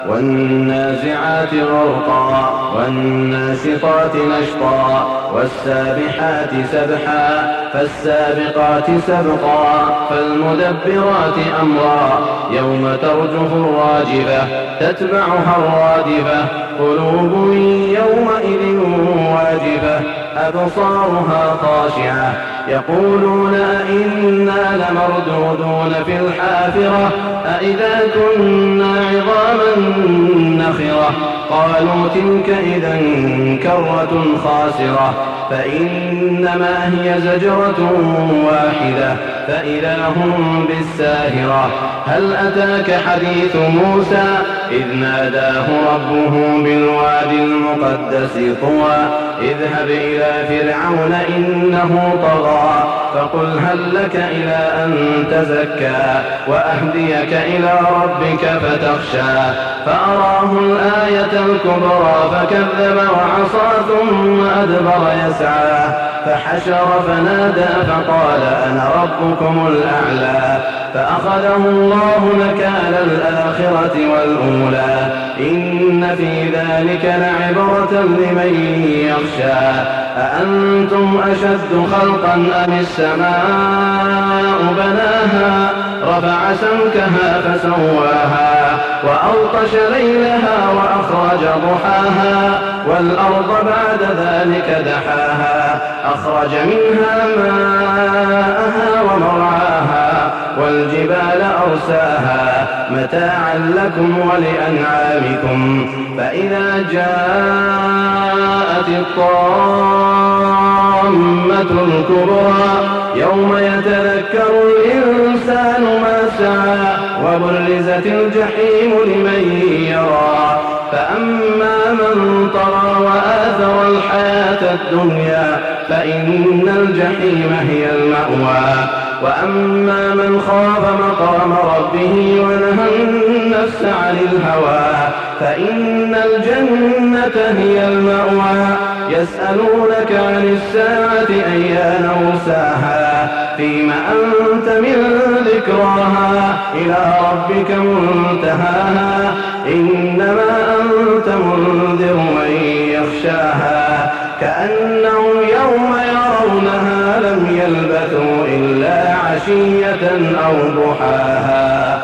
والنازعات غرقا والناشطات نشطا والسابحات سبحا فالسابقات سبقا فالمدبرات أمرا يوم ترجف الراجفة تتبعها الرادفة قلوب يومئذ واجفة أبصارها خاشعة يقولون أئنا لمردودون في الحافرة أئذا كنا عظاما نخرة قالوا تلك إذا كرة خاسرة فإنما هي زجرة واحدة فإذا هم بالساهرة هل أتاك حديث موسى إذ ناداه ربه بالوادي المقدس طوى اذهب إلى فرعون إنه طغى فقل هل لك إلى أن تزكى وأهديك إلى ربك فتخشى فأراه الآية الكبرى فكذب وعصى ثم أدبر يسعى فحشر فنادى فقال أنا ربكم الأعلى فأخذه الله نكال الآخرة والأولى إن في ذلك لعبرة لمن يخشى أأنتم أشد خلقا أم السماء بناها رفع سمكها فسواها وأغطش ليلها وأخرج ضحاها والأرض بعد ذلك دحاها أخرج منها ماءها ومرعاها والجبال أرساها متاعا لكم ولأنعامكم فإذا جاءت الطامة الكبرى يوم يتذكر الإنسان ما سعى وبرزت الجحيم لمن يرى فأما من طغى وآثر الحياة الدنيا فإن الجحيم هي المأوى وأما من خاف مقام ربه ونهى النفس عن الهوى فإن الجنة هي المأوى يسألونك عن الساعة أيان مرساها فيما أنت من ذكراها إلى ربك منتهاها إنما أنت منذر من يخشاها كأنهم يوم يرونها لم يلبثوا إلا عشية أو ضحاها.